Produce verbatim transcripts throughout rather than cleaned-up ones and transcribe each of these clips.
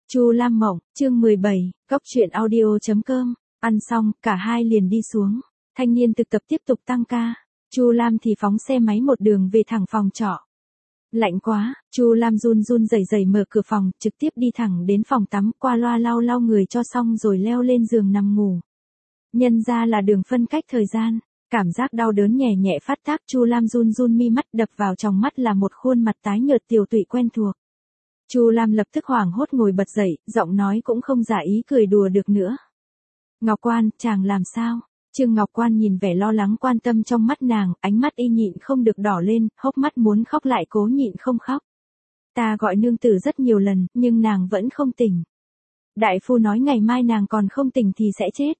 Chu Lam Mộng, chương mười bảy, Cốc truyện audio chấm com. Ăn xong, cả hai liền đi xuống. Thanh niên thực tập tiếp tục tăng ca. Chu Lam thì phóng xe máy một đường về thẳng phòng trọ. Lạnh quá, Chu Lam run run rẩy rẩy mở cửa phòng, trực tiếp đi thẳng đến phòng tắm, qua loa lau lau người cho xong rồi leo lên giường nằm ngủ. Nhân ra là đường phân cách thời gian, cảm giác đau đớn nhẹ nhẹ phát tác, Chu Lam run run mi mắt, đập vào trong mắt là một khuôn mặt tái nhợt tiều tụy quen thuộc. Chu Lam lập tức hoảng hốt ngồi bật dậy, giọng nói cũng không giả ý cười đùa được nữa. Ngọc Quan, chàng làm sao? Trương Ngọc Quan nhìn vẻ lo lắng quan tâm trong mắt nàng, ánh mắt y nhịn không được đỏ lên, hốc mắt muốn khóc lại cố nhịn không khóc. Ta gọi nương tử rất nhiều lần, nhưng nàng vẫn không tỉnh. Đại phu nói ngày mai nàng còn không tỉnh thì sẽ chết.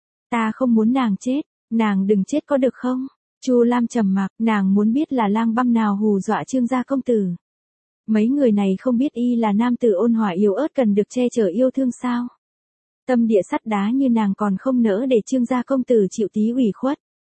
Ta không muốn nàng chết, nàng đừng chết có được không? Chu Lam trầm mặc, nàng muốn biết là lang băm nào hù dọa Trương gia công tử. Mấy người này không biết y là nam tử ôn hòa yếu ớt cần được che chở yêu thương sao? Tâm địa sắt đá như nàng còn không nỡ để Trương gia công tử chịu tí ủy khuất.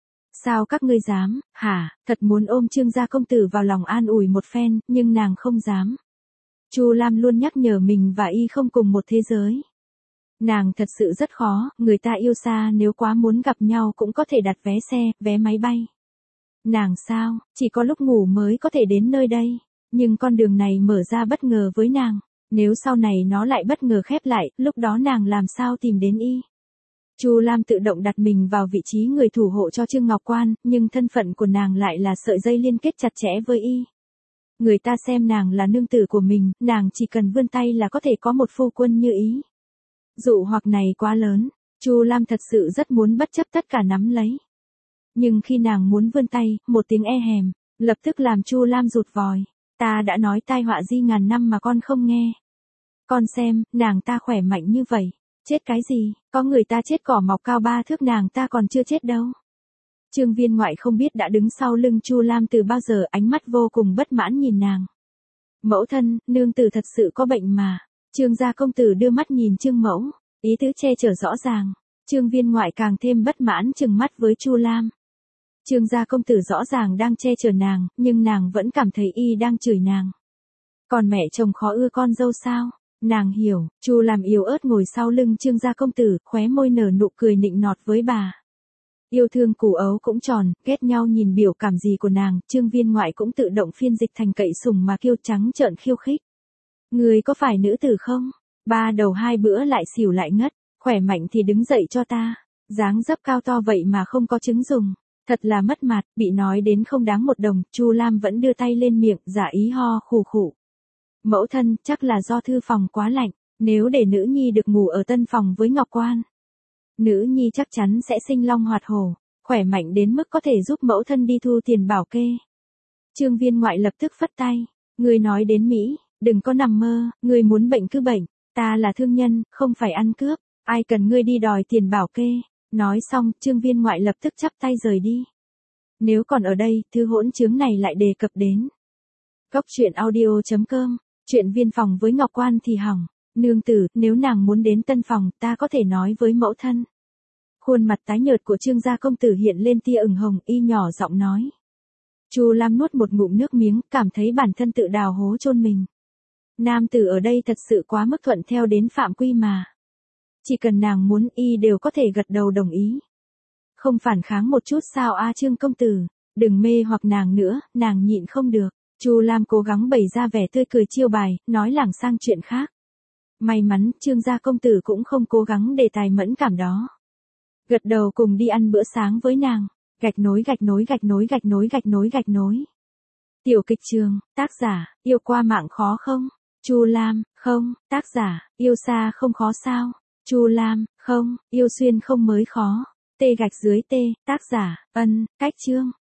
Sao các ngươi dám, hả? Thật muốn ôm Trương gia công tử vào lòng an ủi một phen, nhưng nàng không dám. Chu Lam luôn nhắc nhở mình và y không cùng một thế giới. Nàng thật sự rất khó, người ta yêu xa nếu quá muốn gặp nhau cũng có thể đặt vé xe, vé máy bay. Nàng sao, chỉ có lúc ngủ mới có thể đến nơi đây. Nhưng con đường này mở ra bất ngờ với nàng. Nếu sau này nó lại bất ngờ khép lại, lúc đó nàng làm sao tìm đến y? Chu Lam tự động đặt mình vào vị trí người thủ hộ cho Trương Ngọc Quan, nhưng thân phận của nàng lại là sợi dây liên kết chặt chẽ với y. Người ta xem nàng là nương tử của mình, nàng chỉ cần vươn tay là có thể có một phu quân như ý. Dụ hoặc này quá lớn, Chu Lam thật sự rất muốn bất chấp tất cả nắm lấy. Nhưng khi nàng muốn vươn tay, một tiếng e hèm, lập tức làm Chu Lam rụt vòi. Ta đã nói tai họa di ngàn năm mà con không nghe. Con xem, nàng ta khỏe mạnh như vậy. Chết cái gì, có người ta chết cỏ mọc cao ba thước, nàng ta còn chưa chết đâu. Trương Viên Ngoại không biết đã đứng sau lưng Chu Lam từ bao giờ, ánh mắt vô cùng bất mãn nhìn nàng. Mẫu thân, nương tử thật sự có bệnh mà. Trương gia công tử đưa mắt nhìn Trương mẫu, ý tứ che chở rõ ràng. Trương Viên Ngoại càng thêm bất mãn trừng mắt với Chu Lam. Trương gia công tử rõ ràng đang che chở nàng, nhưng nàng vẫn cảm thấy y đang chửi nàng. Còn mẹ chồng khó ưa con dâu sao? Nàng hiểu. Chu Lam yếu ớt ngồi sau lưng Trương gia công tử, khóe môi nở nụ cười nịnh nọt với bà. Yêu thương củ ấu cũng tròn, ghét nhau nhìn biểu cảm gì của nàng, Trương Viên Ngoại cũng tự động phiên dịch thành cậy sủng mà kêu trắng trợn khiêu khích. Người có phải nữ tử không? Ba đầu hai bữa lại xỉu lại ngất, khỏe mạnh thì đứng dậy cho ta. Dáng dấp cao to vậy mà không có trứng dùng. Thật là mất mặt, bị nói đến không đáng một đồng, Chu Lam vẫn đưa tay lên miệng, giả ý ho khủ khủ. Mẫu thân, chắc là do thư phòng quá lạnh, nếu để nữ nhi được ngủ ở tân phòng với Ngọc Quan. Nữ nhi chắc chắn sẽ sinh long hoạt hổ, khỏe mạnh đến mức có thể giúp mẫu thân đi thu tiền bảo kê. Trương Viên Ngoại lập tức phất tay, người nói đến Mỹ, đừng có nằm mơ, người muốn bệnh cứ bệnh, ta là thương nhân, không phải ăn cướp, ai cần ngươi đi đòi tiền bảo kê. Nói xong, Trương Viên Ngoại lập tức chắp tay rời đi. Nếu còn ở đây, thư hỗn chứng này lại đề cập đến. Cốc truyện audio chấm com, chuyện viên phòng với Ngọc Quan thì hỏng. Nương tử, nếu nàng muốn đến tân phòng, ta có thể nói với mẫu thân. Khuôn mặt tái nhợt của Trương gia công tử hiện lên tia ửng hồng, y nhỏ giọng nói. Chu Lam nuốt một ngụm nước miếng, cảm thấy bản thân tự đào hố chôn mình. Nam tử ở đây thật sự quá mức thuận theo đến phạm quy mà. Chỉ cần nàng muốn y đều có thể gật đầu đồng ý. Không phản kháng một chút sao a Trương công tử, đừng mê hoặc nàng nữa, nàng nhịn không được. Chu Lam cố gắng bày ra vẻ tươi cười chiêu bài, nói lảng sang chuyện khác. May mắn, Trương gia công tử cũng không cố gắng đề tài mẫn cảm đó. Gật đầu cùng đi ăn bữa sáng với nàng, gạch nối gạch nối gạch nối gạch nối gạch nối gạch nối. Tiểu kịch trường, tác giả, yêu qua mạng khó không? Chu Lam, không, tác giả, yêu xa không khó sao? Chu Lam, không, yêu xuyên không mới khó. Tê gạch dưới tê, tác giả, ân, cách chương.